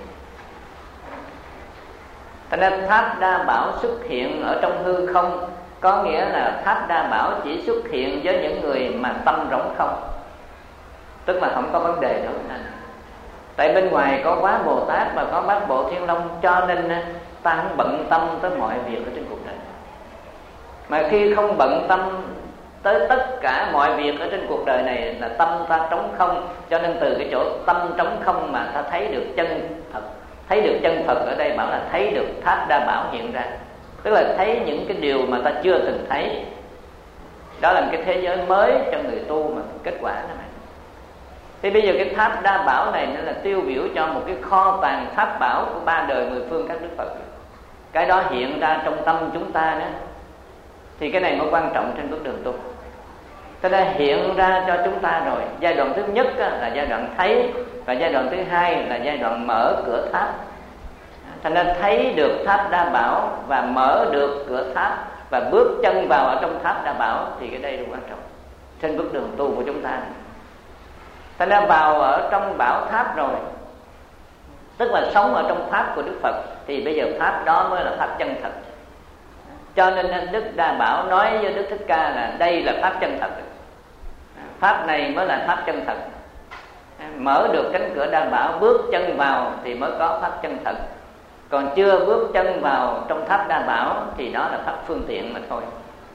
Cho nên Tháp Đa Bảo xuất hiện ở trong hư không, có nghĩa là Tháp Đa Bảo chỉ xuất hiện với những người mà tâm rỗng không, tức là không có vấn đề đâu anh. Tại bên ngoài có Quá Bồ Tát và có Bát Bộ Thiên Long, cho nên ta không bận tâm tới mọi việc ở trên cuộc đời. Mà khi không bận tâm tới tất cả mọi việc ở trên cuộc đời này là tâm ta trống không. Cho nên từ cái chỗ tâm trống không mà ta thấy được chân Phật. Thấy được chân Phật ở đây bảo là thấy được Tháp Đa Bảo hiện ra, tức là thấy những cái điều mà ta chưa từng thấy. Đó là một cái thế giới mới cho người tu mà kết quả đó này. Thì bây giờ cái Tháp Đa Bảo này nó là tiêu biểu cho một cái kho tàng pháp bảo của ba đời mười phương các đức Phật. Cái đó hiện ra trong tâm chúng ta đó, thì cái này mới quan trọng trên bước đường tu. Cho nên hiện ra cho chúng ta rồi. Giai đoạn thứ nhất là giai đoạn thấy, và giai đoạn thứ hai là giai đoạn mở cửa tháp. Cho nên thấy được Tháp Đa Bảo và mở được cửa tháp và bước chân vào ở trong Tháp Đa Bảo, thì cái đây là quan trọng trên bước đường tu của chúng ta. Cho nên vào ở trong bảo tháp rồi, tức là sống ở trong tháp của Đức Phật, thì bây giờ tháp đó mới là tháp chân thật. Cho nên Đức Đa Bảo nói với Đức Thích Ca là đây là pháp chân thật. Pháp này mới là pháp chân thật. Mở được cánh cửa Đa Bảo, bước chân vào thì mới có pháp chân thật. Còn chưa bước chân vào trong Tháp Đa Bảo thì đó là pháp phương tiện mà thôi.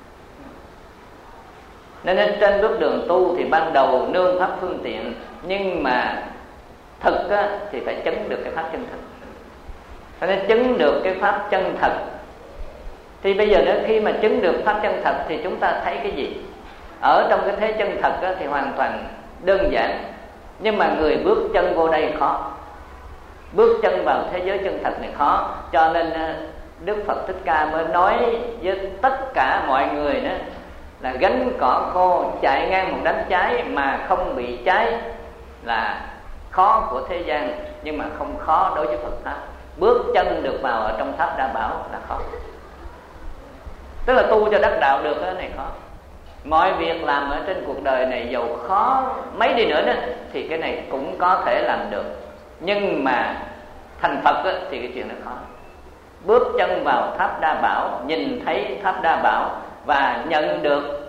Nên trên bước đường tu thì ban đầu nương pháp phương tiện, nhưng mà thực á, thì phải chứng được cái pháp chân thật. Cho nên chứng được cái pháp chân thật, thì bây giờ đó khi mà chứng được pháp chân thật thì chúng ta thấy cái gì? Ở trong cái thế chân thật á, thì hoàn toàn đơn giản, nhưng mà người bước chân vô đây khó. Bước chân vào thế giới chân thật này khó. Cho nên Đức Phật Thích Ca mới nói với tất cả mọi người đó là gánh cỏ khô chạy ngang một đám cháy mà không bị cháy là khó của thế gian, nhưng mà không khó đối với Phật Pháp. Bước chân được vào ở trong Tháp Đa Bảo là khó. Tức là tu cho đắc đạo được cái này khó. Mọi việc làm ở trên cuộc đời này dầu khó mấy đi nữa đó, thì cái này cũng có thể làm được. Nhưng mà thành Phật đó, thì cái chuyện đó khó. Bước chân vào Tháp Đa Bảo, nhìn thấy Tháp Đa Bảo và nhận được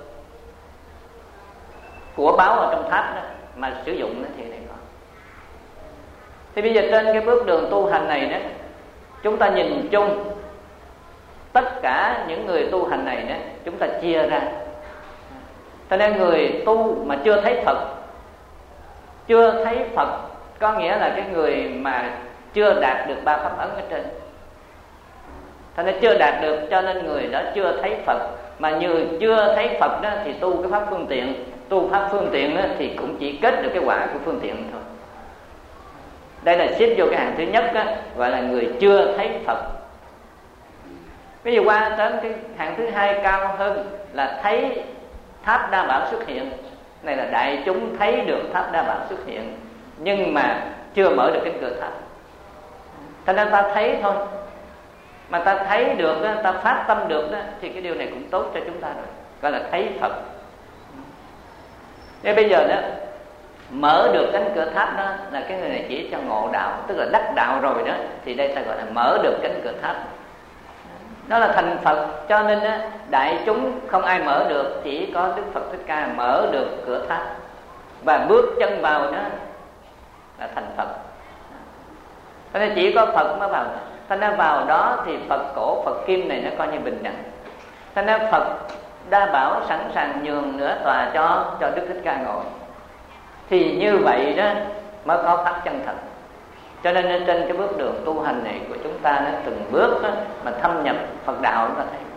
của báo ở trong tháp đó mà sử dụng nó thì này khó. Thì bây giờ trên cái bước đường tu hành này đó, chúng ta nhìn chung tất cả những người tu hành này đó, chúng ta chia ra. Cho nên người tu mà chưa thấy Phật, chưa thấy Phật có nghĩa là cái người mà chưa đạt được ba pháp ấn ở trên. Cho nên chưa đạt được, cho nên người đó chưa thấy Phật. Mà như chưa thấy Phật đó thì tu cái pháp phương tiện, tu pháp phương tiện đó thì cũng chỉ kết được cái quả của phương tiện thôi. Đây là xếp vô cái hàng thứ nhất đó, gọi là người chưa thấy Phật. Bây giờ qua đến cái hàng thứ hai cao hơn là thấy Tháp Đa Bảo xuất hiện. Này là đại chúng thấy được Tháp Đa Bảo xuất hiện, nhưng mà chưa mở được cánh cửa tháp. Cho nên ta thấy thôi, mà ta thấy được, ta phát tâm được đó, thì cái điều này cũng tốt cho chúng ta rồi, gọi là thấy Phật. Nên bây giờ đó mở được cánh cửa tháp đó là cái người này chỉ cho ngộ đạo, tức là đắc đạo rồi đó, thì đây ta gọi là mở được cánh cửa tháp. Đó là thành Phật. Cho nên đó, đại chúng không ai mở được, chỉ có Đức Phật Thích Ca mở được cửa tháp và bước chân vào đó là thành Phật. Cho nên chỉ có Phật mới vào. Thành ra vào đó thì Phật cổ, Phật kim này nó coi như bình đẳng. Thành ra Phật đa bảo sẵn sàng nhường nửa tòa cho cho Đức Thích Ca ngồi. Thì như vậy đó mới có pháp chân thật. Cho nên trên cái bước đường tu hành này của chúng ta nó từng bước đó, mà thâm nhập Phật đạo chúng ta thấy.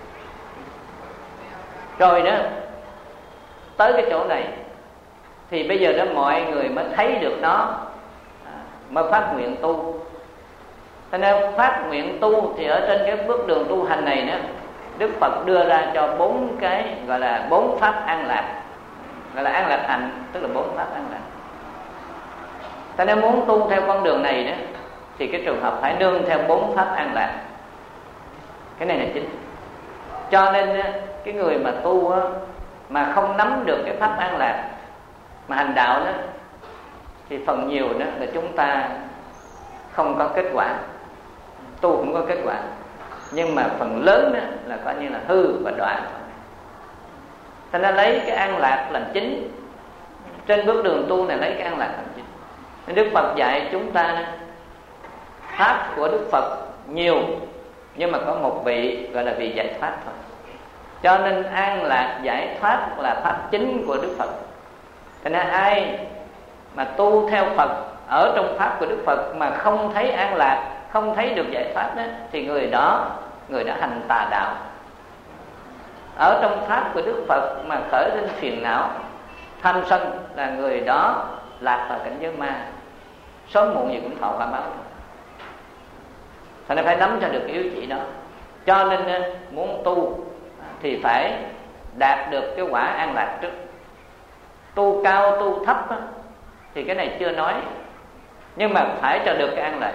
Rồi đó tới cái chỗ này thì bây giờ đó mọi người mới thấy được nó, mới phát nguyện tu. Cho nên phát nguyện tu thì ở trên cái bước đường tu hành này đó, Đức Phật đưa ra cho bốn cái gọi là bốn pháp an lạc, gọi là an lạc hạnh, tức là bốn pháp an lạc. Cho nên muốn tu theo con đường này đó thì cái trường hợp phải nương theo bốn pháp an lạc. Cái này là chính. Cho nên cái người mà tu mà không nắm được cái pháp an lạc mà hành đạo đó thì phần nhiều đó là chúng ta không có kết quả. Tu cũng có kết quả, nhưng mà phần lớn đó là coi như là hư và đoạn. Cho nên lấy cái an lạc làm chính. Trên bước đường tu này lấy cái an lạc làm chính. Đức Phật dạy chúng ta đó, pháp của Đức Phật nhiều, nhưng mà có một vị gọi là vị giải thoát thôi. Cho nên an lạc giải thoát là pháp chính của Đức Phật. Cho nên ai mà tu theo Phật ở trong pháp của Đức Phật mà không thấy an lạc, không thấy được giải thoát đó, thì người đó người đã hành tà đạo. Ở trong pháp của Đức Phật mà khởi lên phiền não, tham sân là người đó lạc vào cảnh giới ma, sớm muộn gì cũng thọ quả báo. Thành nên phải nắm cho được cái yếu chỉ đó. Cho nên muốn tu thì phải đạt được cái quả an lạc trước. Tu cao tu thấp đó, thì cái này chưa nói, nhưng mà phải cho được cái an lạc.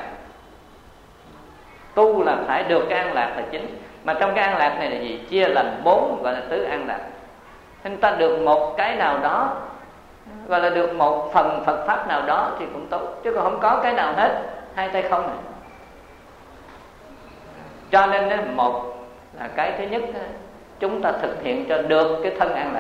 Tu là phải được cái an lạc là chính. Mà trong cái an lạc này là gì? Chia làm bốn gọi là tứ an lạc. Chúng ta được một cái nào đó, gọi là được một phần Phật pháp nào đó thì cũng tốt, chứ còn không có cái nào hết, hai tay không này. Cho nên một là cái thứ nhất, chúng ta thực hiện cho được cái thân an lạc.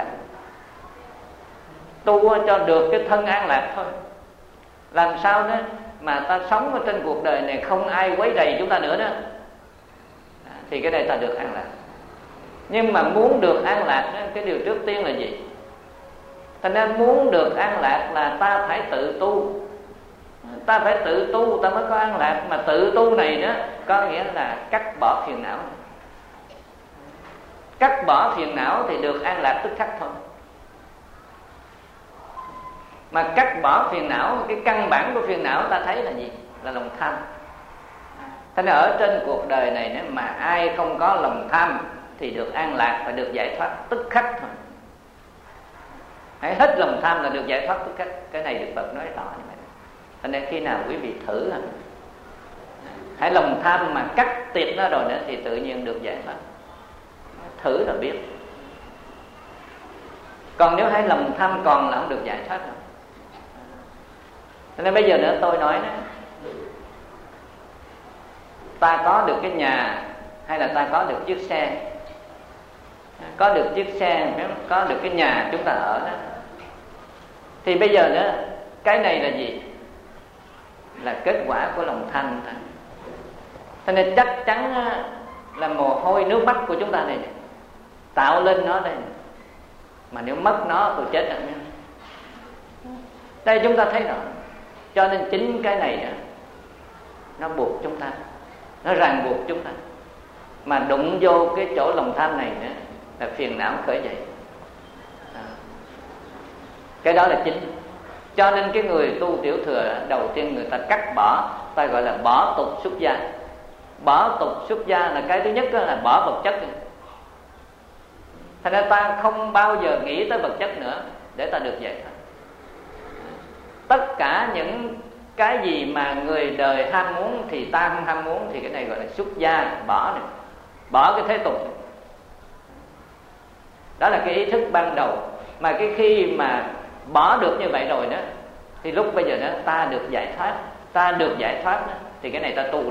Tu cho được cái thân an lạc thôi. Làm sao đó mà ta sống ở trên cuộc đời này không ai quấy rầy chúng ta nữa đó, thì cái này ta được an lạc. Nhưng mà muốn được an lạc đó, cái điều trước tiên là gì? Thành nên muốn được an lạc là ta phải tự tu. Ta phải tự tu ta mới có an lạc. Mà tự tu này đó có nghĩa là cắt bỏ phiền não. Cắt bỏ phiền não thì được an lạc tức khắc thôi. Mà cắt bỏ phiền não, cái căn bản của phiền não ta thấy là gì? Là lòng tham. Thế nên ở trên cuộc đời này nếu mà ai không có lòng tham thì được an lạc và được giải thoát tức khắc thôi. Hãy hết lòng tham là được giải thoát tức khắc. Cái này Đức Phật nói rõ như vậy. Thế nên khi nào quý vị thử, hãy lòng tham mà cắt tiệt nó rồi nữa thì tự nhiên được giải thoát. Thử rồi biết. Còn nếu hãy lòng tham còn là không được giải thoát đâu. Thế nên bây giờ nữa tôi nói đó, ta có được cái nhà hay là ta có được chiếc xe, có được chiếc xe, có được cái nhà chúng ta ở đó, thì bây giờ đó cái này là gì? Là kết quả của lòng tham ta. Cho nên chắc chắn là mồ hôi nước mắt của chúng ta này tạo lên nó đây. Mà nếu mất nó tôi chết rồi. Đây chúng ta thấy rồi. Cho nên chính cái này đó, nó buộc chúng ta, nó ràng buộc chúng ta. Mà đụng vô cái chỗ lòng tham này nữa là phiền não khởi dậy. À. Cái đó là chính. Cho nên cái người tu tiểu thừa đầu tiên người ta cắt bỏ, ta gọi là bỏ tục xuất gia. Bỏ tục xuất gia là cái thứ nhất là bỏ vật chất. Thành ra ta không bao giờ nghĩ tới vật chất nữa để ta được giải thoát. Tất cả những cái gì mà người đời ham muốn thì ta không ham muốn, thì cái này gọi là xuất gia, bỏ này. Bỏ cái thế tục này. Đó là cái ý thức ban đầu. Mà cái khi mà bỏ được như vậy rồi đó, thì lúc bây giờ đó ta được giải thoát. Ta được giải thoát đó, thì cái này ta tu.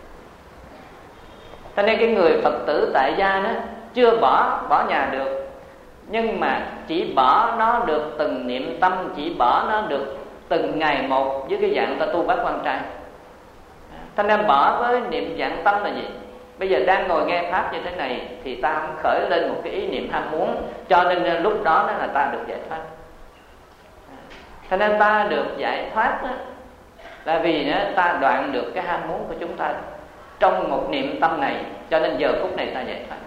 Cho nên cái người Phật tử tại gia đó chưa bỏ, bỏ nhà được, nhưng mà chỉ bỏ nó được từng niệm tâm, chỉ bỏ nó được từng ngày một với cái dạng ta tu bát quan trai. Thành ra bỏ với niệm dạng tâm là gì? Bây giờ đang ngồi nghe pháp như thế này thì ta không khởi lên một cái ý niệm ham muốn, cho nên lúc đó đó là ta được giải thoát. Thành ra ta được giải thoát đó, là vì đó, ta đoạn được cái ham muốn của chúng ta trong một niệm tâm này, cho nên giờ phút này ta giải thoát.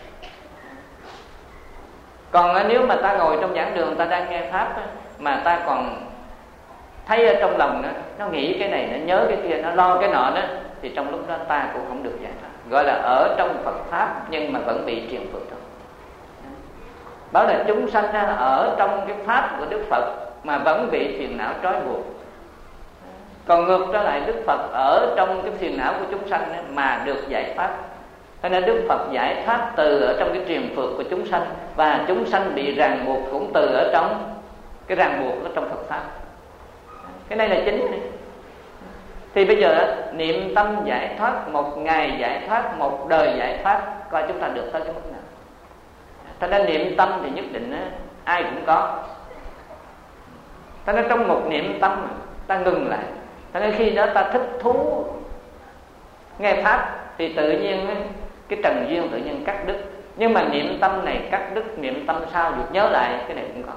Còn nếu mà ta ngồi trong giảng đường, ta đang nghe pháp đó, mà ta còn thấy ở trong lòng đó, nó nghĩ cái này, nó nhớ cái kia, nó lo cái nọ đó, thì trong lúc đó ta cũng không được giải thoát. Gọi là ở trong Phật pháp nhưng mà vẫn bị triền phược thôi. Bảo là chúng sanh ở trong cái pháp của Đức Phật mà vẫn bị phiền não trói buộc. Còn ngược trở lại, Đức Phật ở trong cái phiền não của chúng sanh mà được giải thoát. Cho nên Đức Phật giải thoát từ ở trong cái triền phược của chúng sanh, và chúng sanh bị ràng buộc cũng từ ở trong cái ràng buộc ở trong Phật pháp. Cái này là chính này. Thì bây giờ niệm tâm giải thoát, một ngày giải thoát, một đời giải thoát, coi chúng ta được tới cái mức nào. Cho nên niệm tâm thì nhất định ai cũng có. Cho nên trong một niệm tâm ta ngừng lại. Cho nên khi đó ta thích thú nghe pháp thì tự nhiên cái trần duyên tự nhiên cắt đứt. Nhưng mà niệm tâm này cắt đứt, niệm tâm sau được nhớ lại, cái này cũng có.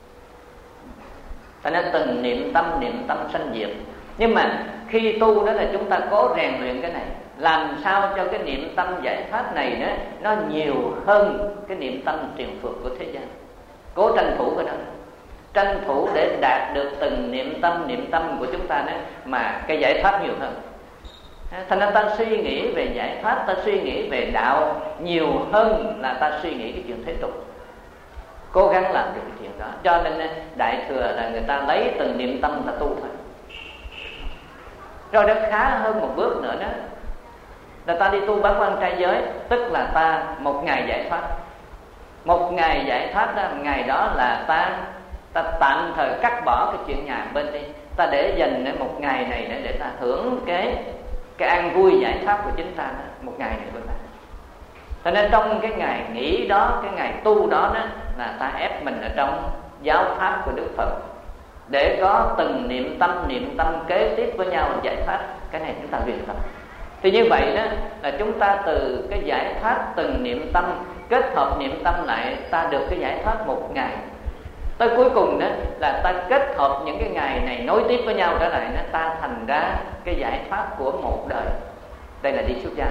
Cho nên từng niệm tâm, niệm tâm sanh diệt. Nhưng mà khi tu đó là chúng ta cố rèn luyện cái này, làm sao cho cái niệm tâm giải thoát này đó, nó nhiều hơn cái niệm tâm triền phược của thế gian. Cố tranh thủ cái đó, tranh thủ để đạt được từng niệm tâm, niệm tâm của chúng ta đó mà cái giải thoát nhiều hơn. Thành ra ta suy nghĩ về giải thoát, ta suy nghĩ về đạo nhiều hơn là ta suy nghĩ cái chuyện thế tục. Cố gắng làm được cái chuyện đó. Cho nên Đại Thừa là người ta lấy từng niệm tâm ta tu thôi. Rồi nó khá hơn một bước nữa đó là ta đi tu bát quan trai giới, tức là ta một ngày giải thoát. Một ngày giải thoát đó, ngày đó là ta ta tạm thời cắt bỏ cái chuyện nhà bên đi, ta để dành một ngày này để, để ta hưởng cái cái an vui giải thoát của chính ta đó, một ngày này bên ta. Cho nên trong cái ngày nghỉ đó, cái ngày tu đó, đó là ta ép mình ở trong giáo pháp của Đức Phật để có từng niệm tâm, niệm tâm kế tiếp với nhau giải thoát. Cái này chúng ta luyện tập. Thì như vậy đó là chúng ta từ cái giải thoát từng niệm tâm kết hợp niệm tâm lại, ta được cái giải thoát một ngày. Tới cuối cùng đó là ta kết hợp những cái ngày này nối tiếp với nhau trở lại, nó ta thành ra cái giải thoát của một đời. Đây là đi xuất gia.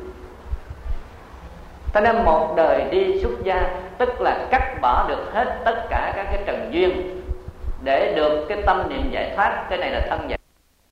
Cho nên một đời đi xuất gia tức là cắt bỏ được hết tất cả các cái trần duyên để được cái tâm niệm giải thoát. Cái này là thân giải